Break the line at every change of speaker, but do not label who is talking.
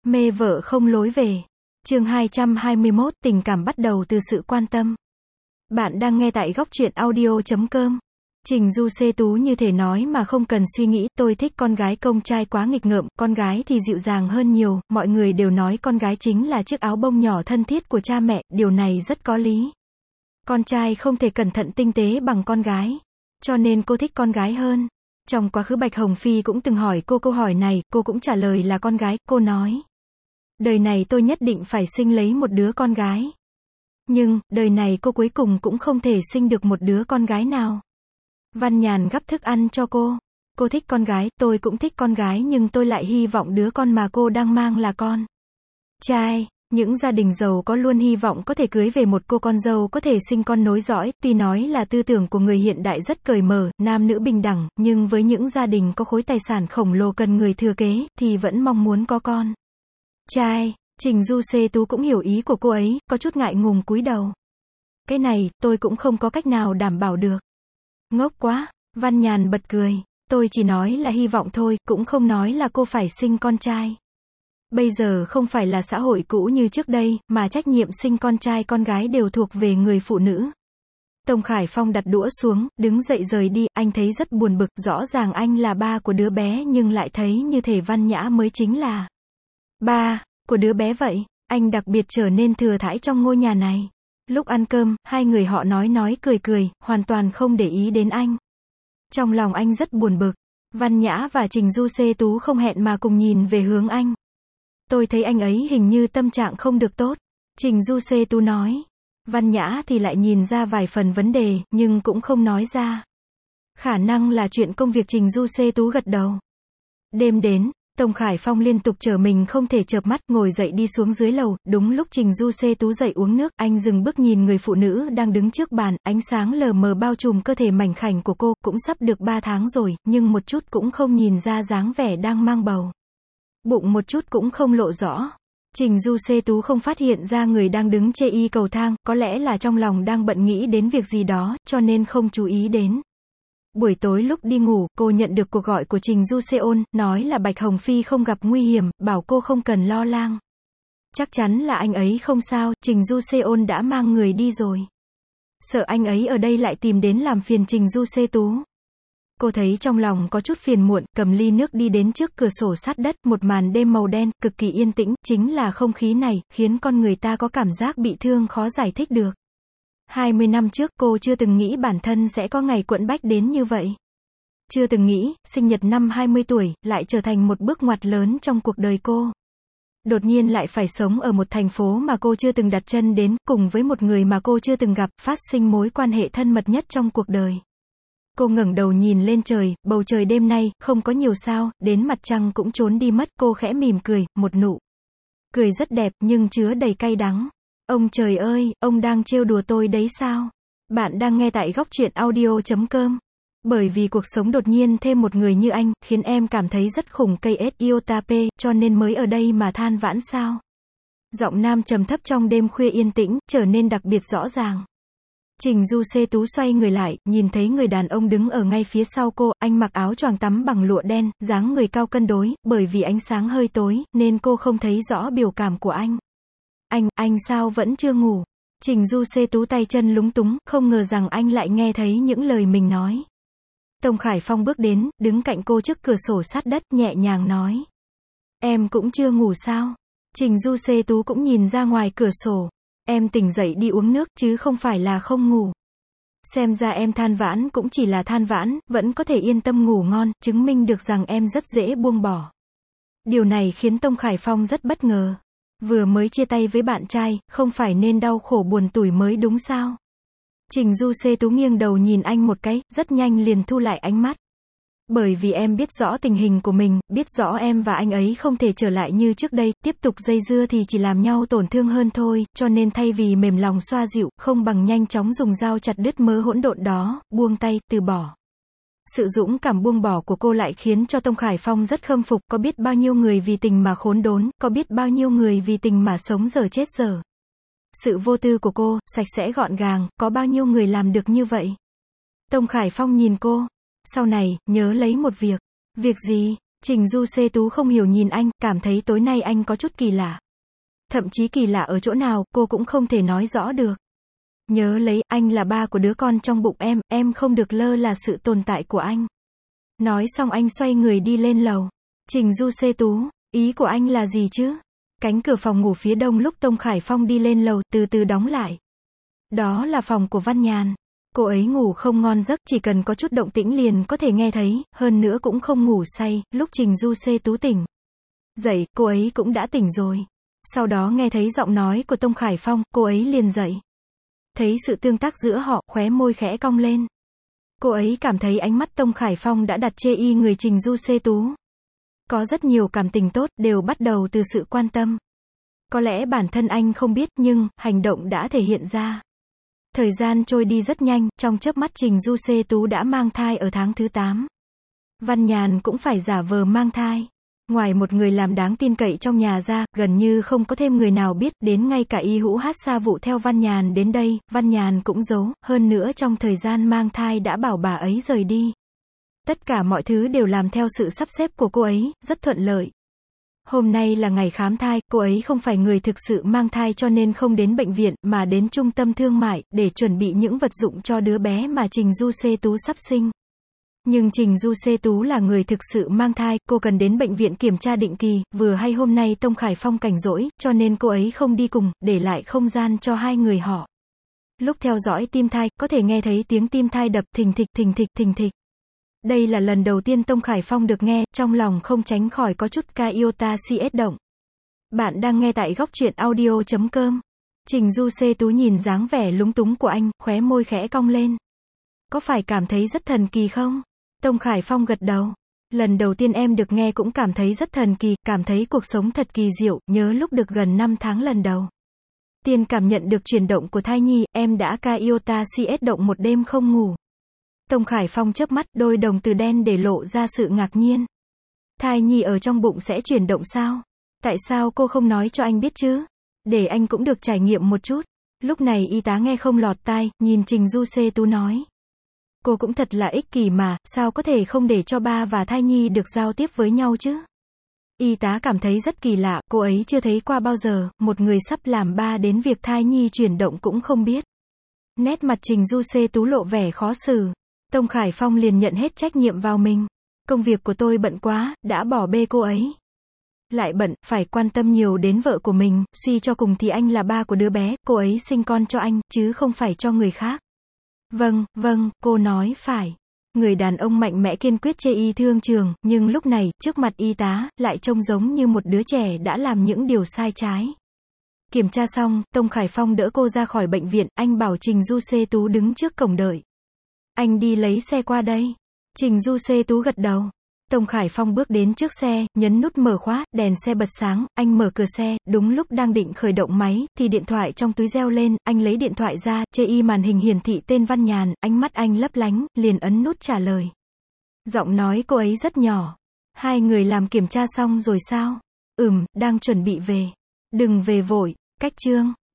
Mê vợ không lối về. Chương 221, tình cảm bắt đầu từ sự quan tâm. Bạn đang nghe tại góc truyện audio.com. Trình Du Xê Tú như thể nói mà không cần suy nghĩ, tôi thích con gái, công trai quá nghịch ngợm, con gái thì dịu dàng hơn nhiều, mọi người đều nói con gái chính là chiếc áo bông nhỏ thân thiết của cha mẹ, điều này rất có lý. Con trai không thể cẩn thận tinh tế bằng con gái, cho nên cô thích con gái hơn. Trong quá khứ Bạch Hồng Phi cũng từng hỏi cô câu hỏi này, cô cũng trả lời là con gái, cô nói. Đời này tôi nhất định phải sinh lấy một đứa con gái. Nhưng, đời này cô cuối cùng cũng không thể sinh được một đứa con gái nào. Văn Nhàn gắp thức ăn cho cô. Cô thích con gái, tôi cũng thích con gái nhưng tôi lại hy vọng đứa con mà cô đang mang là con trai. Những gia đình giàu có luôn hy vọng có thể cưới về một cô con dâu có thể sinh con nối dõi, tuy nói là tư tưởng của người hiện đại rất cởi mở, nam nữ bình đẳng, nhưng với những gia đình có khối tài sản khổng lồ cần người thừa kế, thì vẫn mong muốn có con trai. Trình Du Xê Tú cũng hiểu ý của cô ấy, có chút ngại ngùng cúi đầu. Cái này, tôi cũng không có cách nào đảm bảo được. Ngốc quá, Văn Nhàn bật cười. Tôi chỉ nói là hy vọng thôi, cũng không nói là cô phải sinh con trai. Bây giờ không phải là xã hội cũ như trước đây, mà trách nhiệm sinh con trai con gái đều thuộc về người phụ nữ. Tông Khải Phong đặt đũa xuống, đứng dậy rời đi, anh thấy rất buồn bực, rõ ràng anh là ba của đứa bé nhưng lại thấy như thể Văn Nhã mới chính là ba của đứa bé vậy. Anh đặc biệt trở nên thừa thãi trong ngôi nhà này. Lúc ăn cơm, hai người họ nói cười cười, hoàn toàn không để ý đến anh. Trong lòng anh rất buồn bực. Văn Nhã và Trình Du Xê Tú không hẹn mà cùng nhìn về hướng anh. Tôi thấy anh ấy hình như tâm trạng không được tốt. Trình Du Xê Tú nói. Văn Nhã thì lại nhìn ra vài phần vấn đề, nhưng cũng không nói ra. Khả năng là chuyện công việc. Trình Du Xê Tú gật đầu. Đêm đến, Tông Khải Phong liên tục chờ mình không thể chợp mắt, ngồi dậy đi xuống dưới lầu, đúng lúc Trình Du Xê Tú dậy uống nước, anh dừng bước nhìn người phụ nữ đang đứng trước bàn, ánh sáng lờ mờ bao trùm cơ thể mảnh khảnh của cô, cũng sắp được 3 tháng rồi, nhưng một chút cũng không nhìn ra dáng vẻ đang mang bầu. Bụng một chút cũng không lộ rõ. Trình Du Xê Tú không phát hiện ra người đang đứng chê y cầu thang, có lẽ là trong lòng đang bận nghĩ đến việc gì đó, cho nên không chú ý đến. Buổi tối lúc đi ngủ, cô nhận được cuộc gọi của Trình Du Seon, nói là Bạch Hồng Phi không gặp nguy hiểm, bảo cô không cần lo lắng. Chắc chắn là anh ấy không sao, Trình Du Seon đã mang người đi rồi. Sợ anh ấy ở đây lại tìm đến làm phiền Trình Du Xê Tú. Cô thấy trong lòng có chút phiền muộn, cầm ly nước đi đến trước cửa sổ sát đất, một màn đêm màu đen, cực kỳ yên tĩnh, chính là không khí này, khiến con người ta có cảm giác bị thương khó giải thích được. 20 năm trước cô chưa từng nghĩ bản thân sẽ có ngày quẫn bách đến như vậy. Chưa từng nghĩ, sinh nhật năm 20 tuổi, lại trở thành một bước ngoặt lớn trong cuộc đời cô. Đột nhiên lại phải sống ở một thành phố mà cô chưa từng đặt chân đến, cùng với một người mà cô chưa từng gặp, phát sinh mối quan hệ thân mật nhất trong cuộc đời. Cô ngẩng đầu nhìn lên trời, bầu trời đêm nay, không có nhiều sao, đến mặt trăng cũng trốn đi mất, cô khẽ mỉm cười, một nụ cười rất đẹp, nhưng chứa đầy cay đắng. Ông trời ơi, ông đang trêu đùa tôi đấy sao? Bạn đang nghe tại góc truyện audio.com. Bởi vì cuộc sống đột nhiên thêm một người như anh, khiến em cảm thấy rất khủng cây Iotape, cho nên mới ở đây mà than vãn sao? Giọng nam trầm thấp trong đêm khuya yên tĩnh, trở nên đặc biệt rõ ràng. Trình Du Xê Tú xoay người lại, nhìn thấy người đàn ông đứng ở ngay phía sau cô, anh mặc áo choàng tắm bằng lụa đen, dáng người cao cân đối, bởi vì ánh sáng hơi tối, nên cô không thấy rõ biểu cảm của anh. Anh sao vẫn chưa ngủ? Trình Du Xê Tú tay chân lúng túng, không ngờ rằng anh lại nghe thấy những lời mình nói. Tông Khải Phong bước đến, đứng cạnh cô trước cửa sổ sát đất, nhẹ nhàng nói. Em cũng chưa ngủ sao? Trình Du Xê Tú cũng nhìn ra ngoài cửa sổ. Em tỉnh dậy đi uống nước, chứ không phải là không ngủ. Xem ra em than vãn cũng chỉ là than vãn, vẫn có thể yên tâm ngủ ngon, chứng minh được rằng em rất dễ buông bỏ. Điều này khiến Tông Khải Phong rất bất ngờ. Vừa mới chia tay với bạn trai, không phải nên đau khổ buồn tủi mới đúng sao? Trình Du Xê Tú nghiêng đầu nhìn anh một cái, rất nhanh liền thu lại ánh mắt. Bởi vì em biết rõ tình hình của mình, biết rõ em và anh ấy không thể trở lại như trước đây, tiếp tục dây dưa thì chỉ làm nhau tổn thương hơn thôi, cho nên thay vì mềm lòng xoa dịu, không bằng nhanh chóng dùng dao chặt đứt mớ hỗn độn đó, buông tay, từ bỏ. Sự dũng cảm buông bỏ của cô lại khiến cho Tông Khải Phong rất khâm phục, có biết bao nhiêu người vì tình mà khốn đốn, có biết bao nhiêu người vì tình mà sống dở chết dở. Sự vô tư của cô, sạch sẽ gọn gàng, có bao nhiêu người làm được như vậy. Tông Khải Phong nhìn cô. Sau này, nhớ lấy một việc. Việc gì? Trình Du Xê Tú không hiểu nhìn anh, cảm thấy tối nay anh có chút kỳ lạ. Thậm chí kỳ lạ ở chỗ nào, cô cũng không thể nói rõ được. Nhớ lấy, anh là ba của đứa con trong bụng em không được lơ là sự tồn tại của anh. Nói xong anh xoay người đi lên lầu. Trình Du Xê Tú, ý của anh là gì chứ? Cánh cửa phòng ngủ phía đông lúc Tông Khải Phong đi lên lầu, từ từ đóng lại. Đó là phòng của Văn Nhàn. Cô ấy ngủ không ngon giấc, chỉ cần có chút động tĩnh liền có thể nghe thấy, hơn nữa cũng không ngủ say, lúc Trình Du Xê Tú tỉnh dậy, cô ấy cũng đã tỉnh rồi. Sau đó nghe thấy giọng nói của Tông Khải Phong, cô ấy liền dậy. Thấy sự tương tác giữa họ, khóe môi khẽ cong lên. Cô ấy cảm thấy ánh mắt Tông Khải Phong đã đặt chê y người Trình Du Xê Tú. Có rất nhiều cảm tình tốt, đều bắt đầu từ sự quan tâm. Có lẽ bản thân anh không biết, nhưng, hành động đã thể hiện ra. Thời gian trôi đi rất nhanh, trong chớp mắt Trình Du Xê Tú đã mang thai ở tháng thứ 8. Văn Nhàn cũng phải giả vờ mang thai. Ngoài một người làm đáng tin cậy trong nhà ra, gần như không có thêm người nào biết, đến ngay cả Y Hữu Hát Sa Vụ theo Văn Nhàn đến đây, Văn Nhàn cũng giấu, hơn nữa trong thời gian mang thai đã bảo bà ấy rời đi. Tất cả mọi thứ đều làm theo sự sắp xếp của cô ấy, rất thuận lợi. Hôm nay là ngày khám thai, cô ấy không phải người thực sự mang thai cho nên không đến bệnh viện, mà đến trung tâm thương mại, để chuẩn bị những vật dụng cho đứa bé mà Trình Du Xê Tú sắp sinh. Nhưng Trình Du Xê Tú là người thực sự mang thai, cô cần đến bệnh viện kiểm tra định kỳ, vừa hay hôm nay Tông Khải Phong rảnh rỗi, cho nên cô ấy không đi cùng, để lại không gian cho hai người họ. Lúc theo dõi tim thai, có thể nghe thấy tiếng tim thai đập, thình thịch, thình thịch, thình thịch. Đây là lần đầu tiên Tông Khải Phong được nghe, trong lòng không tránh khỏi có chút ca iota CS động. Bạn đang nghe tại góc truyện audio.com. Trình Du Xê Tú nhìn dáng vẻ lúng túng của anh, khóe môi khẽ cong lên. Có phải cảm thấy rất thần kỳ không? Tông Khải Phong gật đầu. Lần đầu tiên em được nghe cũng cảm thấy rất thần kỳ, cảm thấy cuộc sống thật kỳ diệu, nhớ lúc được gần 5 tháng lần đầu. Tiên cảm nhận được chuyển động của thai nhi, em đã ca iota CS động một đêm không ngủ. Tông Khải Phong chớp mắt, đôi đồng tử đen để lộ ra sự ngạc nhiên. Thai nhi ở trong bụng sẽ chuyển động sao? Tại sao cô không nói cho anh biết chứ? Để anh cũng được trải nghiệm một chút. Lúc này y tá nghe không lọt tai, nhìn Trình Du Xê Tú nói. Cô cũng thật là ích kỷ mà, sao có thể không để cho ba và thai nhi được giao tiếp với nhau chứ? Y tá cảm thấy rất kỳ lạ, cô ấy chưa thấy qua bao giờ, một người sắp làm ba đến việc thai nhi chuyển động cũng không biết. Nét mặt Trình Du Xê Tú lộ vẻ khó xử. Tông Khải Phong liền nhận hết trách nhiệm vào mình. Công việc của tôi bận quá, đã bỏ bê cô ấy. Lại bận, phải quan tâm nhiều đến vợ của mình, suy cho cùng thì anh là ba của đứa bé, cô ấy sinh con cho anh, chứ không phải cho người khác. Vâng, cô nói phải. Người đàn ông mạnh mẽ kiên quyết chê y thương trường, nhưng lúc này, trước mặt y tá, lại trông giống như một đứa trẻ đã làm những điều sai trái. Kiểm tra xong, Tông Khải Phong đỡ cô ra khỏi bệnh viện, anh bảo Trình Du Xê Tú đứng trước cổng đợi. Anh đi lấy xe qua đây. Trình Du Xê Tú gật đầu. Tông Khải Phong bước đến trước xe, nhấn nút mở khóa, đèn xe bật sáng, anh mở cửa xe, đúng lúc đang định khởi động máy, thì điện thoại trong túi reo lên, anh lấy điện thoại ra, chê y màn hình hiển thị tên Văn Nhàn, ánh mắt anh lấp lánh, liền ấn nút trả lời. Giọng nói cô ấy rất nhỏ. Hai người làm kiểm tra xong rồi sao? Đang chuẩn bị về. Đừng về vội, cách chương.